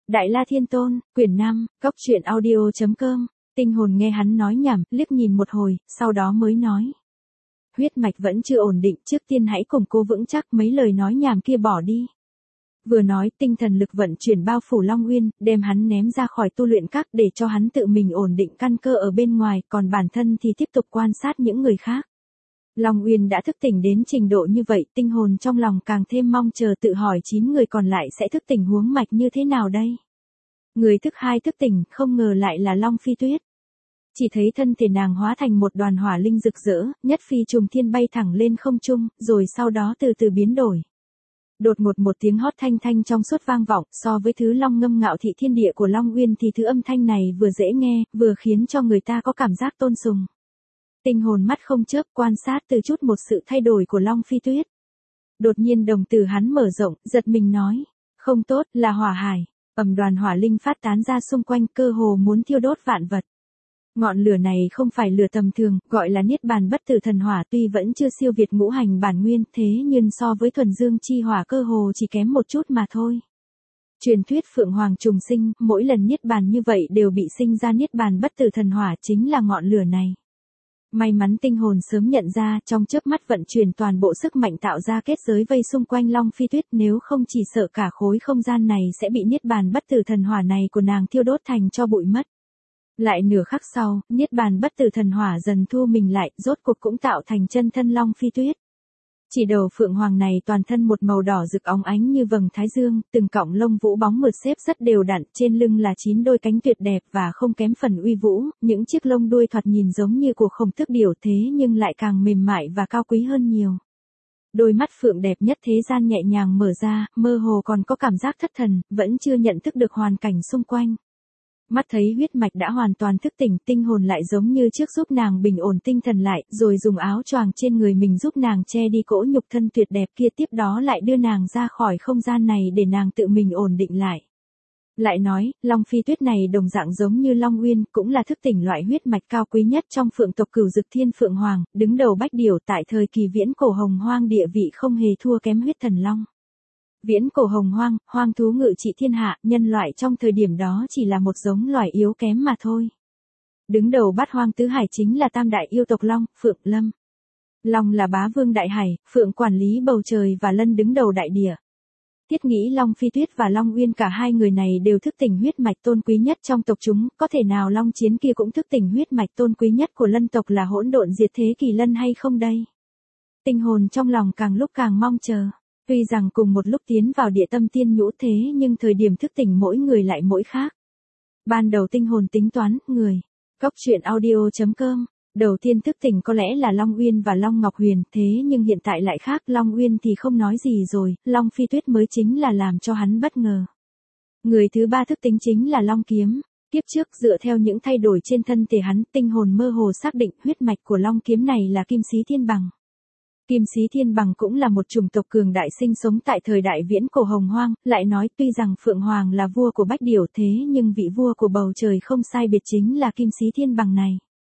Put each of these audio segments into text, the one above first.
Đại La Thiên Tôn, quyển 5, Cốc truyện audio.com. Tinh hồn nghe hắn nói nhảm, liếc nhìn một hồi, sau đó mới nói. Huyết mạch vẫn chưa ổn định, trước tiên hãy củng cố vững chắc, mấy lời nói nhảm kia bỏ đi. Vừa nói, tinh thần lực vận chuyển bao phủ Long Uyên, đem hắn ném ra khỏi tu luyện các để cho hắn tự mình ổn định căn cơ ở bên ngoài, còn bản thân thì tiếp tục quan sát những người khác. Long Uyên đã thức tỉnh đến trình độ như vậy, tinh hồn trong lòng càng thêm mong chờ, tự hỏi 9 người còn lại sẽ thức tỉnh huống mạch như thế nào đây. Người thứ hai thức tỉnh, không ngờ lại là Long Phi Tuyết. Chỉ thấy thân thể nàng hóa thành một đoàn hỏa linh rực rỡ, nhất phi trùng thiên bay thẳng lên không trung, rồi sau đó từ từ biến đổi. Đột ngột một tiếng hót thanh thanh trong suốt vang vọng, so với thứ long ngâm ngạo thị thiên địa của Long Uyên thì thứ âm thanh này vừa dễ nghe, vừa khiến cho người ta có cảm giác tôn sùng. Tinh hồn mắt không chớp quan sát từ chút một sự thay đổi của Long Phi Tuyết. Đột nhiên đồng tử hắn mở rộng, giật mình nói, không tốt, là hỏa hải. Đoàn hỏa linh phát tán ra xung quanh, cơ hồ muốn thiêu đốt vạn vật. Ngọn lửa này không phải lửa tầm thường, gọi là niết bàn bất tử thần hỏa, tuy vẫn chưa siêu việt ngũ hành bản nguyên, thế nhưng so với thuần dương chi hỏa cơ hồ chỉ kém một chút mà thôi. Truyền thuyết Phượng Hoàng trùng sinh, mỗi lần niết bàn như vậy đều bị sinh ra niết bàn bất tử thần hỏa, chính là ngọn lửa này. May mắn tinh hồn sớm nhận ra, trong chớp mắt vận chuyển toàn bộ sức mạnh tạo ra kết giới vây xung quanh Long Phi Tuyết, nếu không chỉ sợ cả khối không gian này sẽ bị niết bàn bất tử thần hỏa này của nàng thiêu đốt thành cho bụi mất. Lại nửa khắc sau, niết bàn bất tử thần hỏa dần thu mình lại, rốt cuộc cũng tạo thành chân thân Long Phi Tuyết. Chỉ đầu Phượng Hoàng này toàn thân một màu đỏ rực óng ánh như vầng thái dương, từng cọng lông vũ bóng mượt xếp rất đều đặn, trên lưng là 9 đôi cánh tuyệt đẹp và không kém phần uy vũ, những chiếc lông đuôi thoạt nhìn giống như của Khổng Tước điểu thế nhưng lại càng mềm mại và cao quý hơn nhiều. Đôi mắt Phượng đẹp nhất thế gian nhẹ nhàng mở ra, mơ hồ còn có cảm giác thất thần, vẫn chưa nhận thức được hoàn cảnh xung quanh. Mắt thấy huyết mạch đã hoàn toàn thức tỉnh, tinh hồn lại giống như trước giúp nàng bình ổn tinh thần lại, rồi dùng áo choàng trên người mình giúp nàng che đi cỗ nhục thân tuyệt đẹp kia, tiếp đó lại đưa nàng ra khỏi không gian này để nàng tự mình ổn định lại. Lại nói, Long Phi Tuyết này đồng dạng giống như Long Uyên, cũng là thức tỉnh loại huyết mạch cao quý nhất trong Phượng tộc Cửu Dực Thiên Phượng Hoàng, đứng đầu bách điểu, tại thời kỳ viễn cổ hồng hoang địa vị không hề thua kém huyết thần long. Viễn cổ hồng hoang, hoang thú ngự trị thiên hạ, nhân loại trong thời điểm đó chỉ là một giống loài yếu kém mà thôi. Đứng đầu bát hoang tứ hải chính là tam đại yêu tộc Long, Phượng, Lâm. Long là bá vương đại hải, Phượng quản lý bầu trời và Lân đứng đầu đại địa. Thiết nghĩ Long Phi Tuyết và Long Uyên cả hai người này đều thức tỉnh huyết mạch tôn quý nhất trong tộc chúng, có thể nào Long Chiến kia cũng thức tỉnh huyết mạch tôn quý nhất của Lân tộc là hỗn độn diệt thế kỳ lân hay không đây? Tinh hồn trong lòng càng lúc càng mong chờ. Tuy rằng cùng một lúc tiến vào địa tâm tiên nhũ thế nhưng thời điểm thức tỉnh mỗi người lại mỗi khác. Ban đầu tinh hồn tính toán, người. Cốc truyện audio.com. Đầu tiên thức tỉnh có lẽ là Long Uyên và Long Ngọc Huyền, thế nhưng hiện tại lại khác, Long Uyên thì không nói gì rồi, Long Phi Tuyết mới chính là làm cho hắn bất ngờ. Người thứ ba thức tỉnh chính là Long Kiếm. Tiếp trước dựa theo những thay đổi trên thân thể hắn, tinh hồn mơ hồ xác định huyết mạch của Long Kiếm này là Kim Xí Thiên Bằng. Kim Xí Thiên Bằng cũng là một chủng tộc cường đại sinh sống tại thời đại viễn cổ hồng hoang, lại nói tuy rằng Phượng Hoàng là vua của bách điểu thế nhưng vị vua của bầu trời không sai biệt chính là Kim Xí Thiên Bằng này.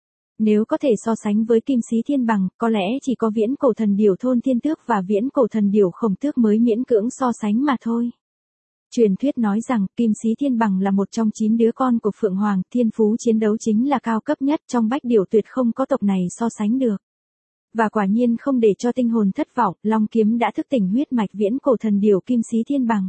Nếu có thể so sánh với Kim Xí Thiên Bằng, có lẽ chỉ có viễn cổ thần điểu Thôn Thiên Tước và viễn cổ thần điểu Khổng Tước mới miễn cưỡng so sánh mà thôi. Truyền thuyết nói rằng Kim Xí Thiên Bằng là một trong 9 đứa con của Phượng Hoàng, thiên phú chiến đấu chính là cao cấp nhất trong bách điểu, tuyệt không có tộc này so sánh được. Và quả nhiên không để cho tinh hồn thất vọng, Long Kiếm đã thức tỉnh huyết mạch viễn cổ thần điểu Kim Xí Thiên Bằng.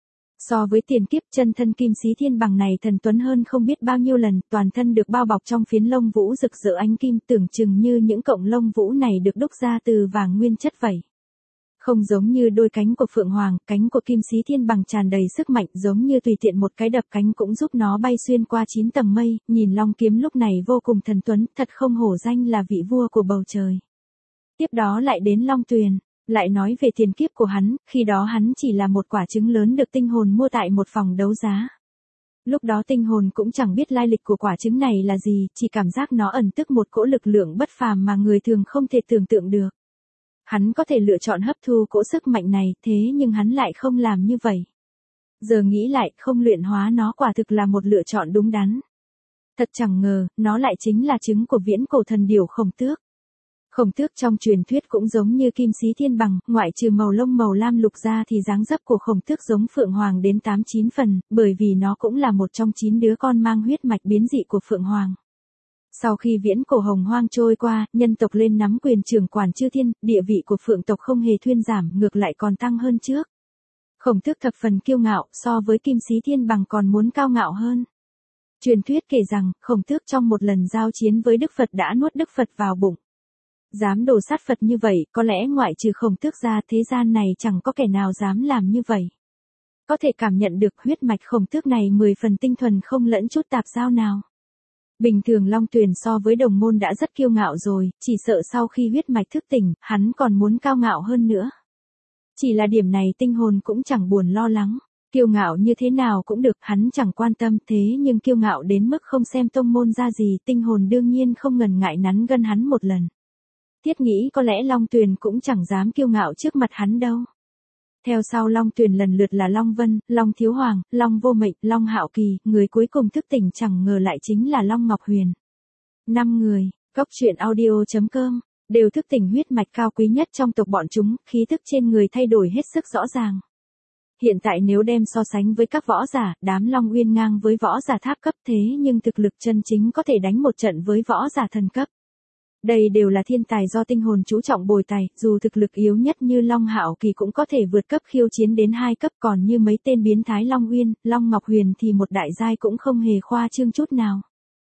So với tiền kiếp, chân thân Kim Xí Thiên Bằng này thần tuấn hơn không biết bao nhiêu lần, toàn thân được bao bọc trong phiến lông vũ rực rỡ ánh kim, tưởng chừng như những cọng lông vũ này được đúc ra từ vàng nguyên chất vậy. Không giống như đôi cánh của Phượng Hoàng, cánh của Kim Xí Thiên Bằng tràn đầy sức mạnh, giống như tùy tiện một cái đập cánh cũng giúp nó bay xuyên qua 9 tầng mây, nhìn Long Kiếm lúc này vô cùng thần tuấn, thật không hổ danh là vị vua của bầu trời. Tiếp đó lại đến Long Tuyền, lại nói về tiền kiếp của hắn, khi đó hắn chỉ là một quả trứng lớn được tinh hồn mua tại một phòng đấu giá. Lúc đó tinh hồn cũng chẳng biết lai lịch của quả trứng này là gì, chỉ cảm giác nó ẩn tức một cỗ lực lượng bất phàm mà người thường không thể tưởng tượng được. Hắn có thể lựa chọn hấp thu cỗ sức mạnh này, thế nhưng hắn lại không làm như vậy. Giờ nghĩ lại, không luyện hóa nó quả thực là một lựa chọn đúng đắn. Thật chẳng ngờ, nó lại chính là trứng của viễn cổ thần điểu Khổng Tước. Khổng Tước trong truyền thuyết cũng giống như Kim Sĩ Thiên Bằng, ngoại trừ màu lông màu lam lục ra thì dáng dấp của Khổng Tước giống Phượng Hoàng đến 8-9 phần, bởi vì nó cũng là một trong 9 đứa con mang huyết mạch biến dị của Phượng Hoàng. Sau khi viễn cổ hồng hoang trôi qua, nhân tộc lên nắm quyền trưởng quản chư thiên, địa vị của Phượng tộc không hề thuyên giảm, ngược lại còn tăng hơn trước. Khổng Tước thập phần kiêu ngạo, so với Kim Sĩ Thiên Bằng còn muốn cao ngạo hơn. Truyền thuyết kể rằng, Khổng Tước trong một lần giao chiến với Đức Phật đã nuốt Đức Phật vào bụng. Dám đồ sát Phật như vậy, có lẽ ngoại trừ Khổng Tước ra thế gian này chẳng có kẻ nào dám làm như vậy. Có thể cảm nhận được huyết mạch Khổng Tước này 10 phần tinh thuần không lẫn chút tạp giao nào. Bình thường Long Tuyền so với đồng môn đã rất kiêu ngạo rồi, chỉ sợ sau khi huyết mạch thức tỉnh, hắn còn muốn cao ngạo hơn nữa. Chỉ là điểm này tinh hồn cũng chẳng buồn lo lắng. Kiêu ngạo như thế nào cũng được, hắn chẳng quan tâm, thế nhưng kiêu ngạo đến mức không xem tông môn ra gì, tinh hồn đương nhiên không ngần ngại nắn gân hắn một lần. Thiết nghĩ có lẽ Long Tuyền cũng chẳng dám kiêu ngạo trước mặt hắn đâu. Theo sau Long Tuyền lần lượt là Long Vân, Long Thiếu Hoàng, Long Vô Mệnh, Long Hạo Kỳ, người cuối cùng thức tỉnh chẳng ngờ lại chính là Long Ngọc Huyền. 5 người, Cốc Truyện Audio.com, đều thức tỉnh huyết mạch cao quý nhất trong tộc bọn chúng, khí thức trên người thay đổi hết sức rõ ràng. Hiện tại nếu đem so sánh với các võ giả, đám Long Uyên ngang với võ giả tháp cấp thế nhưng thực lực chân chính có thể đánh một trận với võ giả thần cấp. Đây đều là thiên tài do tinh hồn chú trọng bồi tài, dù thực lực yếu nhất như Long Hạo Kỳ cũng có thể vượt cấp khiêu chiến đến 2 cấp, còn như mấy tên biến thái Long Uyên, Long Ngọc Huyền thì một đại giai cũng không hề khoa trương chút nào.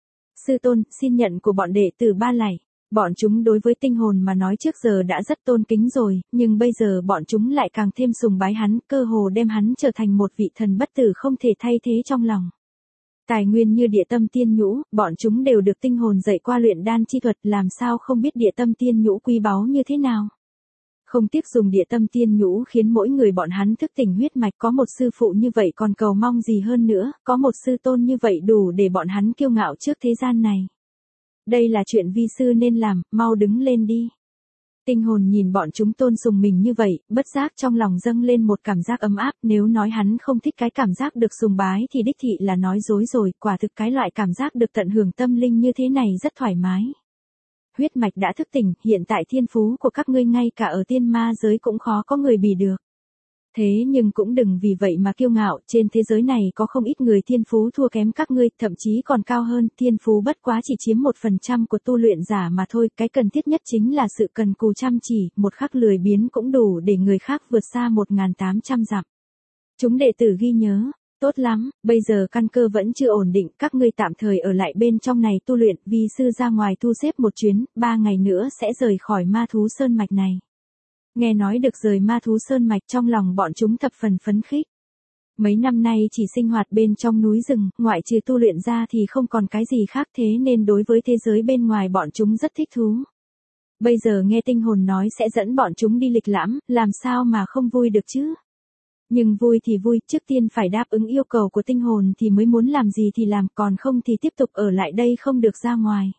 Sư tôn, xin nhận của bọn đệ tử Ba Lạy. Bọn chúng đối với tinh hồn mà nói trước giờ đã rất tôn kính rồi, nhưng bây giờ bọn chúng lại càng thêm sùng bái hắn, cơ hồ đem hắn trở thành một vị thần bất tử không thể thay thế trong lòng. Tài nguyên như địa tâm tiên nhũ, bọn chúng đều được tinh hồn dạy qua luyện đan chi thuật, làm sao không biết địa tâm tiên nhũ quý báu như thế nào. Không tiếc dùng địa tâm tiên nhũ khiến mỗi người bọn hắn thức tỉnh huyết mạch, có một sư phụ như vậy còn cầu mong gì hơn nữa, có một sư tôn như vậy đủ để bọn hắn kiêu ngạo trước thế gian này. Đây là chuyện vi sư nên làm, mau đứng lên đi. Tinh hồn nhìn bọn chúng tôn sùng mình như vậy, bất giác trong lòng dâng lên một cảm giác ấm áp, nếu nói hắn không thích cái cảm giác được sùng bái thì đích thị là nói dối rồi, quả thực cái loại cảm giác được tận hưởng tâm linh như thế này rất thoải mái. Huyết mạch đã thức tỉnh, hiện tại thiên phú của các ngươi ngay cả ở tiên ma giới cũng khó có người bì được. Thế nhưng cũng đừng vì vậy mà kiêu ngạo, trên thế giới này có không ít người thiên phú thua kém các ngươi, thậm chí còn cao hơn, thiên phú bất quá chỉ chiếm 1% của tu luyện giả mà thôi, cái cần thiết nhất chính là sự cần cù chăm chỉ, một khắc lười biếng cũng đủ để người khác vượt xa 1.800 dặm. Chúng đệ tử ghi nhớ, tốt lắm, bây giờ căn cơ vẫn chưa ổn định, các ngươi tạm thời ở lại bên trong này tu luyện, vi sư ra ngoài thu xếp một chuyến, 3 ngày nữa sẽ rời khỏi ma thú sơn mạch này. Nghe nói được rời ma thú sơn mạch, trong lòng bọn chúng thập phần phấn khích. Mấy năm nay chỉ sinh hoạt bên trong núi rừng, ngoại trừ tu luyện ra thì không còn cái gì khác, thế nên đối với thế giới bên ngoài bọn chúng rất thích thú. Bây giờ nghe tinh hồn nói sẽ dẫn bọn chúng đi lịch lãm, làm sao mà không vui được chứ? Nhưng vui thì vui, trước tiên phải đáp ứng yêu cầu của tinh hồn thì mới muốn làm gì thì làm, còn không thì tiếp tục ở lại đây không được ra ngoài.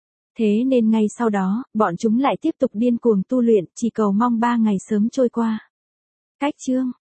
Thế nên ngay sau đó, bọn chúng lại tiếp tục điên cuồng tu luyện, chỉ cầu mong 3 ngày sớm trôi qua. Cách chương